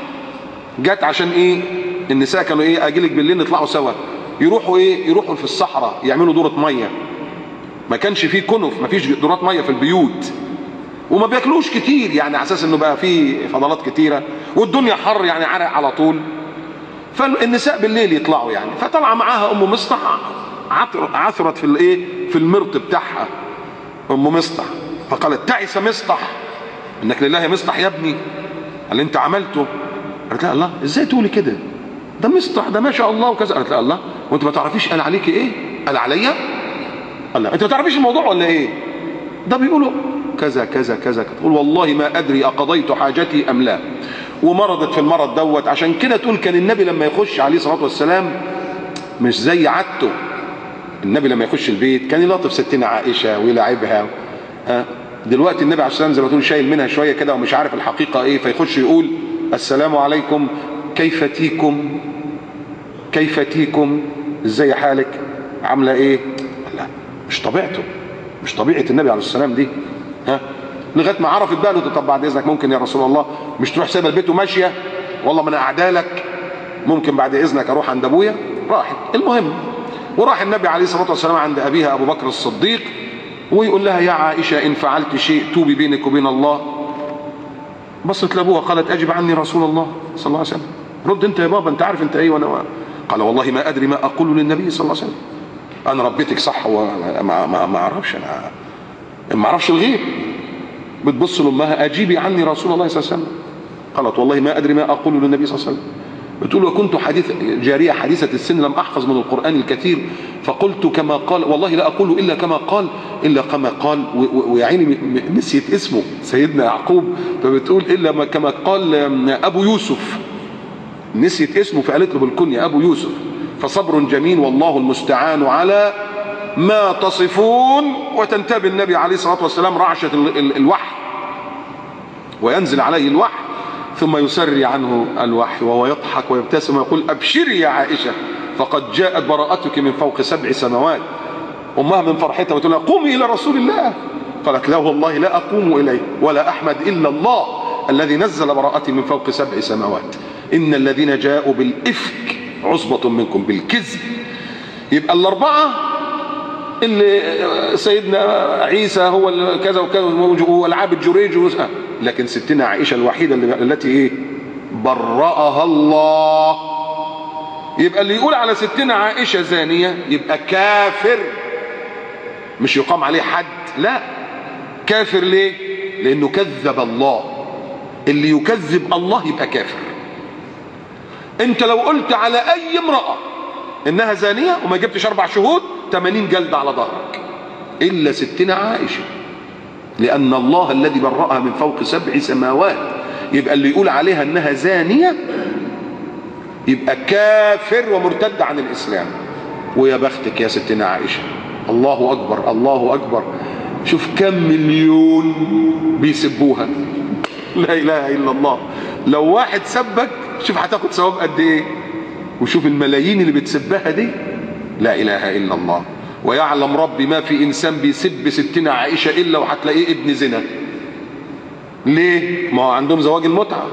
جت عشان ايه، النساء كانوا ايه، اجيلك بالليل نطلعوا سوا، يروحوا ايه، يروحوا في الصحراء يعملوا دوره ميه، ما كانش فيه كنف، ما فيش دورات ميه في البيوت، وما بياكلوش كتير يعني على اساس انه بقى فيه فضلات كتيره، والدنيا حر يعني عرق على طول، فالنساء بالليل يطلعوا يعني. فطلع معاها ام مصطح، عثرت في الايه، في المرط بتاعها ام مصطح، فقالت تعس مصطح انك لله يا مصطح يا ابني اللي انت عملته. قالت لها الله ازاي تقولي كده، ده مصطح ده ما شاء الله وكذا. قالت لها الله وانت ما تعرفيش قال عليكي ايه، قال عليا، الله انت ما تعرفيش الموضوع ولا ايه، ده بيقولوا كذا كذا كذا. تقول والله ما ادري اقضيت حاجتي ام لا، ومرضت في المرض دوت. عشان كده تقول كان النبي لما يخش عليه الصلاه والسلام مش زي عادته، النبي لما يخش البيت كان يلاطف ستنا عائشه ويلاعبها. دلوقتي النبي عليه الصلاه والسلام زي ما تقول شايل منها شويه كده ومش عارف الحقيقه ايه، فيخش يقول السلام عليكم كيف تيكم، كيف تيكم، ازاي حالك، عامله ايه. لا مش طبيعته، مش طبيعه النبي عليه السلام دي. لغايه ما عرفت بقى له طب بعد اذنك ممكن يا رسول الله مش تروح سايبه البيت وماشيه، والله ما انا قاعده لك، ممكن بعد اذنك اروح عند ابويا. راحت. المهم وراح النبي عليه الصلاه والسلام عند ابيها ابو بكر الصديق، ويقول لها يا عائشه ان فعلت شيء توبي بينك وبين الله. بصت لابوها قالت اجب عني رسول الله صلى الله عليه وسلم، رد انت يا بابا انت عارف انت ايه وانا. قال والله ما ادري ما اقول للنبي صلى الله عليه وسلم، انا ربيتك صح وما اعرفش، انا ما اعرفش الغيب. بتبص لامها اجيبي عني رسول الله صلى الله عليه وسلم. قالت والله ما ادري ما اقول للنبي صلى الله عليه وسلم. بتقول وكنت جاريه حديثه السن لم احفظ من القران الكثير، فقلت كما قال والله لا اقول الا كما قال، الا كما قال. ويا عيني نسيت اسمه سيدنا يعقوب، فبتقول الا كما قال ابو يوسف، نسيت اسمه فقالت له بالكنيه ابو يوسف. فصبر جميل والله المستعان على ما تصفون. وتنتبه النبي عليه الصلاه والسلام رعشه الوحي وينزل عليه الوحي، ثم يسري عنه الوحي وهو يضحك ويبتسم ويقول ابشري يا عائشه فقد جاءت براءتك من فوق 7 سماوات. امها من فرحتها بتقول لها قومي الى رسول الله، قالت لا والله لا اقوم اليه ولا احمد الا الله الذي نزل براءتي من فوق 7 سماوات. ان الذين جاءوا بالافك عصبه منكم، بالكذب. يبقى الاربعه اللي سيدنا عيسى هو كذا وكذا والعابد جريج، لكن ستنا عائشه الوحيده التي ايه، برأها الله. يبقى اللي يقول على ستنا عائشه زانيه يبقى كافر، مش يقام عليه حد، لا كافر. ليه؟ لانه كذب الله. اللي يكذب الله يبقى كافر. انت لو قلت على اي امراه انها زانيه وما جبتش 4 شهود 80 جلد على ظهرك، الا ستنا عائشه، لان الله الذي برأها من فوق 7 سماوات. يبقى اللي يقول عليها انها زانيه يبقى كافر ومرتد عن الاسلام. ويا بختك يا ستنا عائشه، الله اكبر الله اكبر، شوف كم مليون بيسبوها، لا اله الا الله. لو واحد سبك شوف هتاخد ثواب قد ايه، وشوف الملايين اللي بتسبها دي، لا اله الا الله. ويعلم ربي ما في انسان بيسب ستنا عائشه الا وهتلاقيه ابن زنا. ليه؟ ما هو عندهم زواج المتعه،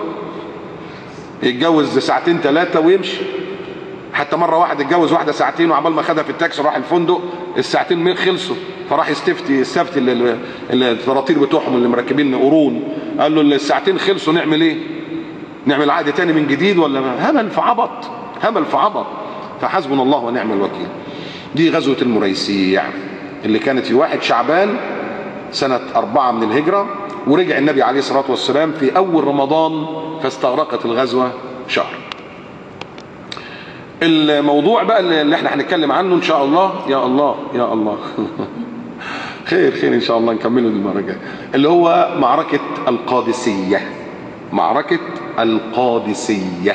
يتجوز 2 3 ويمشي. حتى مره واحد اتجوز واحده 2 وعبال ما خدها في التاكسي راح الفندق 2 خلصوا، فراح يستفتي الفراتير بتوعهم اللي مركبين قرون، قال له 2 خلصوا نعمل ايه؟ نعمل عقد تاني من جديد ولا همل في عبط، همل في عبط. فحسبنا الله ونعم الوكيل. دي غزوة المريسيع اللي كانت في 1 شعبان سنة 4 من الهجرة، ورجع النبي عليه الصلاة والسلام في أول رمضان، فاستغرقت الغزوة شهر. الموضوع بقى اللي احنا هنتكلم عنه ان شاء الله، يا الله يا الله خير خير ان شاء الله نكمله المرة الجاية، اللي هو معركة القادسية. معركة القادسية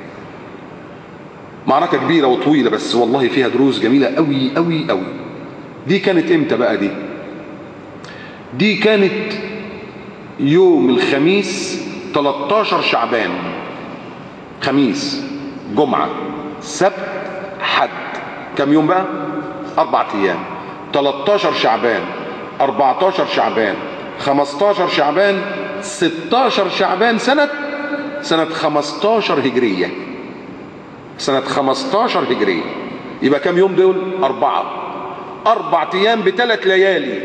معركة كبيرة وطويلة، بس والله فيها دروس جميلة قوي قوي قوي. دي كانت امتى بقى؟ دي كانت يوم الخميس 13 شعبان، خميس جمعة سبت حد، كم يوم بقى؟ 4 ايام. 13 شعبان، 14 شعبان، 15 شعبان، 16 شعبان، سنة 15 هجرية. سنة 15 هجرية. يبقى كم يوم دول؟ 4 ايام ب3 ليالي.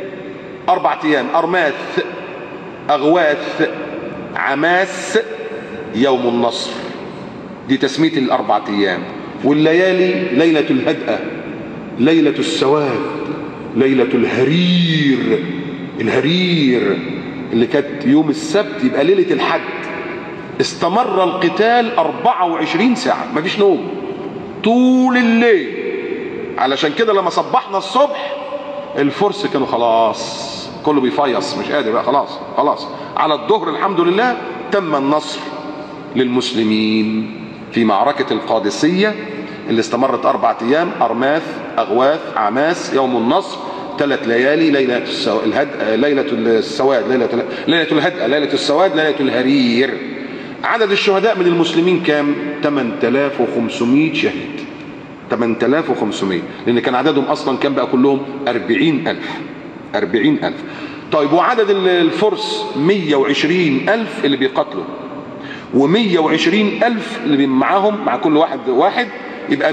4 ايام: أرماث، أغواث، عماس، يوم النصر. دي تسمية ال4 ايام. والليالي: ليلة الهدأة، ليلة السواد، ليلة الهرير. الهرير اللي كانت يوم السبت يبقى ليلة الحد. استمر القتال 24 ساعة، مفيش نوم طول الليل. علشان كده لما صبحنا الصبح الفرس كانوا خلاص كله بيفيص، مش قادر بقى، خلاص. على الظهر الحمد لله تم النصر للمسلمين في معركة القادسية اللي استمرت 4 ايام: أرماث، أغواث، عماس، يوم النصر، 3 ليالي: ليلة الهدأة، ليلة السواد، ليلة الهدأة، ليلة السواد، ليلة الهرير. عدد الشهداء من المسلمين كام؟ 8500 شهيد. 8500، لأن كان عددهم أصلا كام بقى كلهم؟ 40,000. طيب وعدد الفرس 120,000 اللي بيقاتلوا، و120,000 اللي معاهم، مع كل واحد يبقى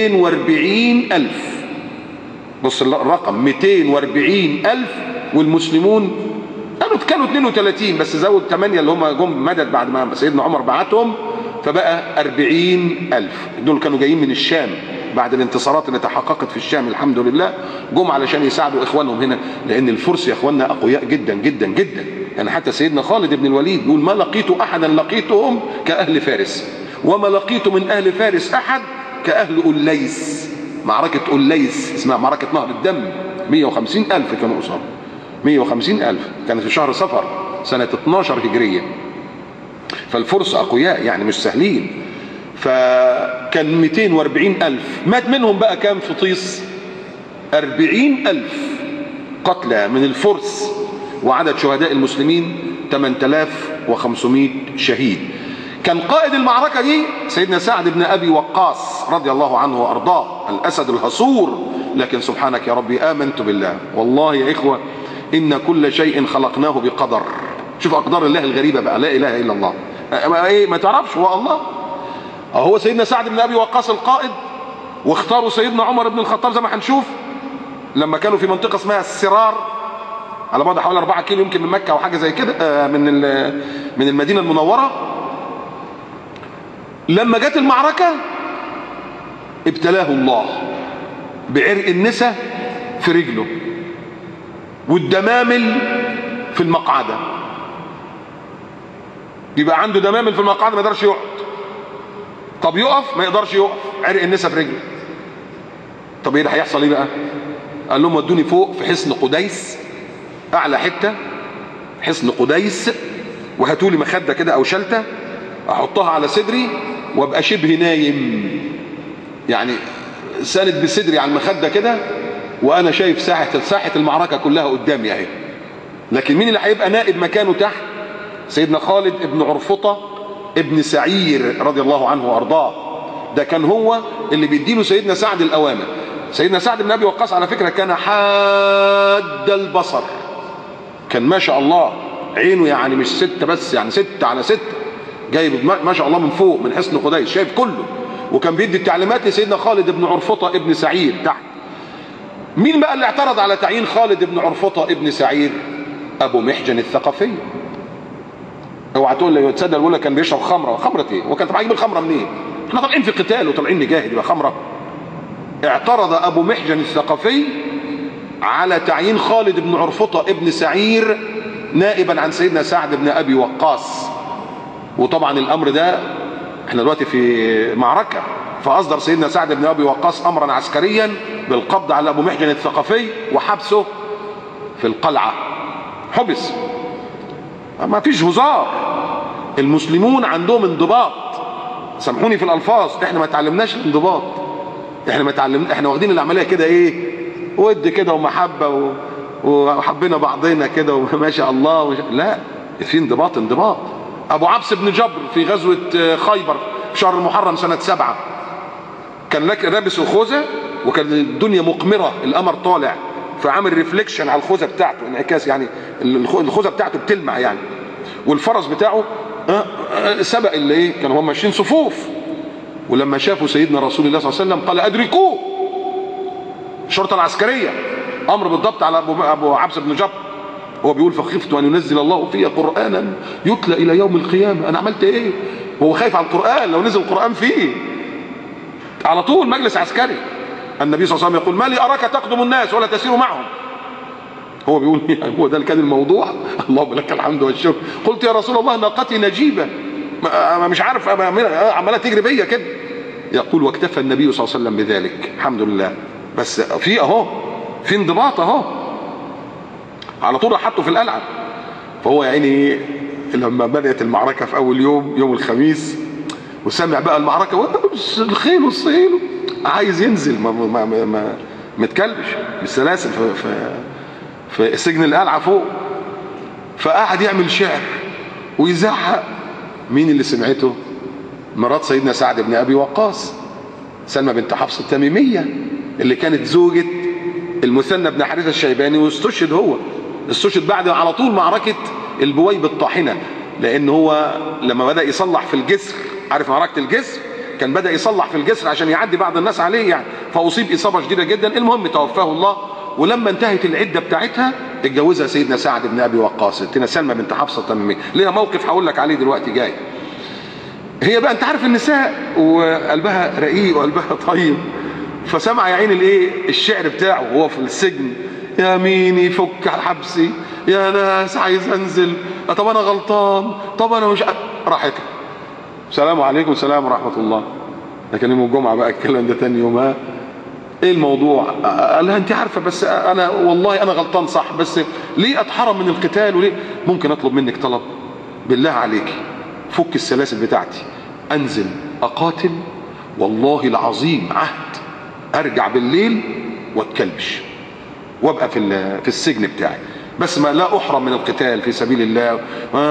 240,000. بص الرقم 240,000. والمسلمون كانوا 32 بس زود 8 اللي هم جم مدد بعد ما سيدنا عمر بعتهم، فبقى 40,000. دول كانوا جايين من الشام بعد الانتصارات اللي تحققت في الشام الحمد لله، جم علشان يساعدوا اخوانهم هنا، لان الفرس يا اخواننا اقوياء جدا جدا جدا. يعني حتى سيدنا خالد بن الوليد بيقول: ما لقيت احدا لقيتهم كاهل فارس، وما لقيت من اهل فارس احد كاهل أليس. معركة أليس اسمها معركة نهر الدم. 150,000 كانوا قصاد، 150,000. كانت في شهر صفر سنة 12 هجرية. فالفرس أقوياء يعني مش سهلين. فكان 240,000. مات منهم بقى كام في طيس؟ 40,000 قتلى من الفرس. وعدد شهداء المسلمين 8500 شهيد. كان قائد المعركة دي سيدنا سعد بن أبي وقاص رضي الله عنه وأرضاه، الأسد الهصور. لكن سبحانك يا ربي آمنت بالله. والله يا إخوة إن كل شيء خلقناه بقدر. شوف أقدار الله الغريبة بقى، لا إله إلا الله. ما تعرفش هو الله. هو سيدنا سعد بن أبي وقاص القائد، واختاروا سيدنا عمر بن الخطاب زي ما هنشوف لما كانوا في منطقة اسمها السرار، على بعد حوالي 4 كيلو يمكن من مكة أو حاجة زي كده، من المدينة المنورة. لما جت المعركة ابتلاه الله بعرق النسا في رجله، والدمامل في المقعدة. يبقى عنده دمامل في المقعدة ما يقدرش يقعد. طب يقف ما يقدرش يقف، عرق النسا في رجله. طب ايه اللي هيحصل ايه بقى؟ قال لهم: ودوني فوق في حصن قديس، اعلى حته حصن قديس، وهاتوا لي مخده كده او شلته احطها على صدري وابقى شبه نايم، يعني ساند بصدري على المخده كده، وانا شايف ساحه المعركه كلها قدامي اهي. لكن مين اللي هيبقى نائب مكانه تحت؟ سيدنا خالد ابن عرفطه ابن سعير رضي الله عنه وارضاه. ده كان هو اللي بيديله سيدنا سعد الاوامر. سيدنا سعد بن ابي وقاص على فكره كان حاد البصر، كان ما شاء الله عينه يعني مش 6 بس، يعني 6 على 6، جايب ما شاء الله من فوق من حصن قديس شايف كله. وكان بيدي التعليمات لسيدنا خالد بن عرفطه ابن سعير تحت. مين بقى اللي اعترض على تعيين خالد بن عرفطه ابن سعير؟ ابو محجن الثقفي. اوعى تقول لي تصدق يقول لك كان بيشرب خمره. خمره ايه؟ هو كان طبعا يجيب الخمره منين؟ احنا طالعين في قتال وطالعين نجاهد، يبقى خمره؟ اعترض ابو محجن الثقفي على تعيين خالد بن عرفطه ابن سعير نائبا عن سيدنا سعد بن ابي وقاص. وطبعا الامر ده احنا دلوقتي في معركه، فاصدر سيدنا سعد بن ابي وقاص امرا عسكريا بالقبض على ابو محجن الثقفي وحبسه في القلعه. حبس، ما فيش هزار. المسلمون عندهم انضباط، سامحوني في الالفاظ، احنا ما تعلمناش الانضباط. احنا واخدين العمليه كده ايه، ود كده ومحبه وحبينا بعضنا كده وما شاء الله لا، في انضباط. ابو عبس بن جبر في غزوة خيبر في شهر المحرم سنة 7 كان لابس الخوذة، وكان الدنيا مقمرة، القمر طالع، فعامل ريفليكشن على الخوذة بتاعته، انعكاس يعني، الخوذة بتاعته بتلمع يعني، والفرس بتاعه سبق اللي ايه، كانوا هم ماشيين صفوف، ولما شافوا سيدنا رسول الله صلى الله عليه وسلم قال ادركوه. الشرطة العسكرية امر بالضبط على ابو عبس بن جبر، هو بيقول فخفت ان ينزل الله في قرانا يتلى الى يوم القيامه. انا عملت ايه؟ هو خايف على القران، لو نزل القران فيه على طول مجلس عسكري. النبي صلى الله عليه وسلم يقول ما لي اراك تقدم الناس ولا تسير معهم. هو بيقول هو ده اللي كان الموضوع. اللهم لك الحمد والشكر. قلت يا رسول الله ناقتي نجيبه مش عارف عماله تجري بيا كده. يقول واكتفى النبي صلى الله عليه وسلم بذلك الحمد لله. بس في اهو في انضباط اهو، على طول حطه في القلعه. فهو يعني لما بدات المعركه في اول يوم الخميس، وسمع بقى المعركه الخيل والصهيل، عايز ينزل متكلبش بالسلاسل في سجن القلعه فوق. فقعد يعمل شعر ويزعق. مين اللي سمعته؟ مرات سيدنا سعد بن ابي وقاص، سلمى بنت حفص التميميه، اللي كانت زوجة المثنى بن حارثة الشيباني، واستشهد هو. استشهد بعد على طول معركة البويب الطاحنة، لأن هو لما بدأ يصلح في الجسر، عارف معركة الجسر، كان بدأ يصلح في الجسر عشان يعدي بعض الناس عليه يعني، فأصيب إصابة شديدة جدا. المهم توفاه الله، ولما انتهت العدة بتاعتها اتجوزها سيدنا سعد بن أبي وقاص، ستنا سلمى بنت حفصة التميمية. ليها موقف هقول لك عليه دلوقتي جاي. هي بقى انت عارف النساء وقلبها رقيق وقلبها طيب، فسمع يا عين الايه الشعر بتاعه وهو في السجن: يا مين يفك حبسي، يا ناس عايز انزل، طب انا غلطان، طب انا مش راحت. السلام عليكم السلام ورحمه الله. ده كان يوم الجمعه بقى الكلام ده. تاني يوم ايه الموضوع؟ قال لها انت عارفه بس انا والله انا غلطان صح، بس ليه اتحرم من القتال وليه؟ ممكن اطلب منك طلب؟ بالله عليكي فك السلاسل بتاعتي، انزل اقاتل، والله العظيم عهد ارجع بالليل واتكلبش وابقى في السجن بتاعي، بس ما لا احرم من القتال في سبيل الله.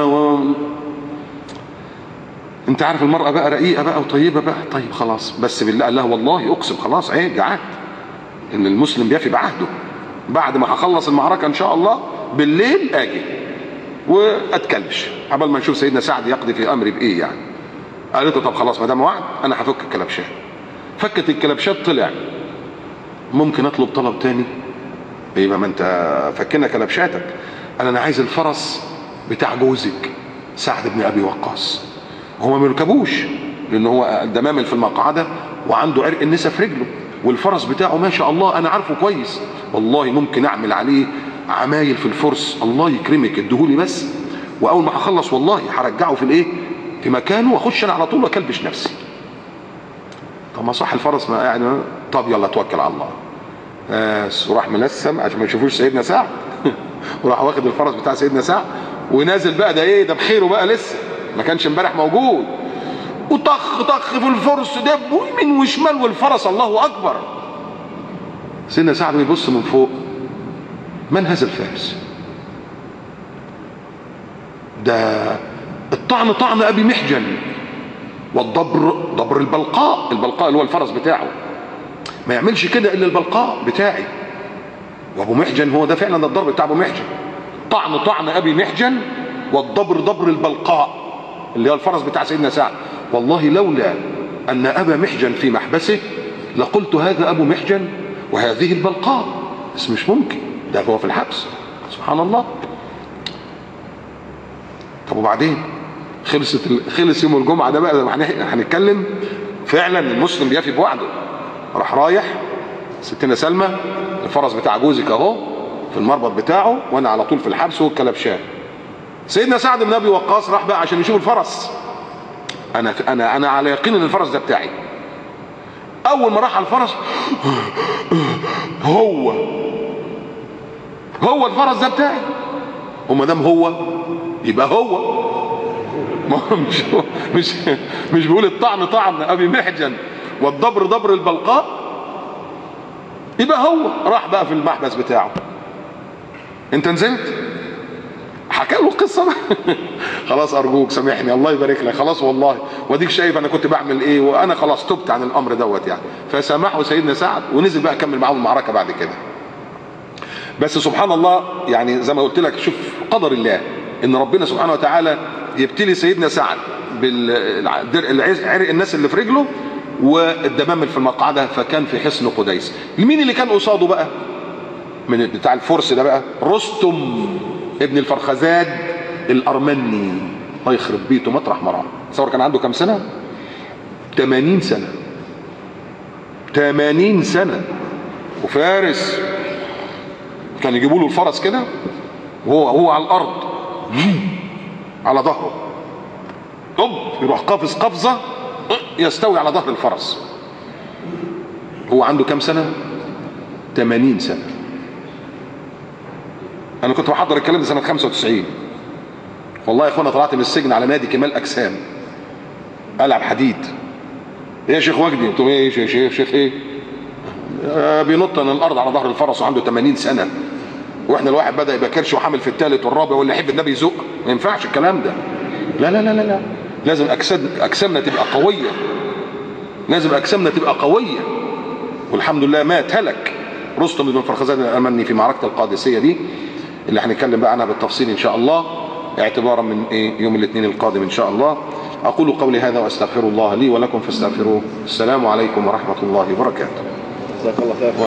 انت عارف المرأة بقى رقيقة بقى وطيبة بقى. طيب خلاص بس بالله. قال لها والله اقسم خلاص عهد ان المسلم بيفي بعهده، بعد ما هخلص المعركة ان شاء الله بالليل اجي واتكلبش قبل ما نشوف سيدنا سعد يقضي في امري بايه يعني. قالت له طب خلاص ما دام وعد انا هفك الكلبشات. فكت الكلبشات طلع. ممكن اطلب طلب تاني؟ يبقى ما انت فكنا كلبشاتك. قال انا عايز الفرس بتاع جوزك سعد بن ابي وقاص. هو ما بيركبوش لان هو دمامل في المقعده وعنده عرق النسا في رجله، والفرس بتاعه ما شاء الله انا عارفه كويس، والله ممكن اعمل عليه عمايل في الفرس. الله يكرمك اديهولي بس، واول ما هخلص والله هرجعه في الايه في مكانه واخش انا على طول واكلبش نفسي. طب ما صح الفرس ما قاعد. طب يلا توكل على الله. وراح ملسم عشان ما يشوفوش سيدنا سعد وراح واخد الفرس بتاع سيدنا سعد ونازل بقى. ده ايه ده بخيره بقى لسه ما كانش امبارح موجود. وطخ في الفرس دب يمين وشمال والفرس الله اكبر. سيدنا سعد بيبص من فوق: من هذا الفارس؟ ده الطعن طعن ابي محجن، والضبر البلقاء اللي هو الفرس بتاعه، ما يعملش كده الا البلقاء بتاعي. وابو محجن هو ده فعلا الضرب بتاع ابو محجن. طعن ابي محجن، والضبر البلقاء اللي هو الفرس بتاع سيدنا سعد. والله لولا ان ابا محجن في محبسه لقلت هذا ابو محجن وهذه البلقاء، بس مش ممكن، ده هو في الحبس. سبحان الله. طب وبعدين خلص يوم الجمعه ده بقى زي ما هنتكلم فعلا المسلم بيفي بوعده. راح رايح ستنا سلمى: الفرس بتاع جوزك اهو في المربط بتاعه وانا على طول في الحبس والكلبشات. سيدنا سعد بن ابي وقاص راح بقى عشان يشوف الفرس. انا على يقين ان الفرس ده بتاعي. اول ما راح على الفرس هو الفرس ده بتاعي، وما دام هو يبقى هو. ما مش بيقول الطعن طعن ابي محجن والضبر البلقاء؟ يبقى هو. راح بقى في المحبس بتاعه انت نزلت حكى له القصه خلاص ارجوك سامحني الله يبارك لك، خلاص والله واديك شايف انا كنت بعمل ايه، وانا خلاص تبت عن الامر دوت يعني. فسامحه سيدنا سعد ونزل بقى كمل معاهم المعركه بعد كده. بس سبحان الله يعني زي ما قلت لك، شوف قدر الله ان ربنا سبحانه وتعالى يبتلي سيدنا سعد بالعرق الناس اللي في رجله والدمامل في المقعده، فكان في حصن قديس. مين اللي كان قصاده بقى من بتاع الفرس ده بقى؟ رستم ابن الفرخزاد الارمني، الله يخرب بيته مطرح مرعى. تصور كان عنده كام سنه؟ 80 سنه. 80 سنه وفارس. كان يجيبوا له الفرس كده وهو على الارض على ظهره، طب يروح قافز قفزه يستوي على ظهر الفرس. هو عنده كام سنه؟ 80 سنه. انا كنت بحضر الكلام ده سنه 95 والله يا اخوانا. طلعت من السجن على نادي كمال اجسام العب حديد. ايه يا شيخ وجدي؟ قلت له ايه يا شيخ ايه؟ بينط من الارض على ظهر الفرس وعنده 80 سنه، واحنا الواحد بدا يبقى كرش وحامل في الثالث والرابع واللي يحب النبي يزق. ما ينفعش الكلام ده. لا لا لا لا لا، لازم اجسامنا تبقى قويه، لازم اجسامنا تبقى قويه. والحمد لله مات هلك رستم بن الفرخزاد الارمني في معركه القادسيه دي اللي هنتكلم بقى عنها بالتفصيل ان شاء الله، اعتبارا من يوم الاثنين القادم ان شاء الله. اقول قولي هذا واستغفر الله لي ولكم فاستغفروه. السلام عليكم ورحمه الله وبركاته. جزاك الله خير.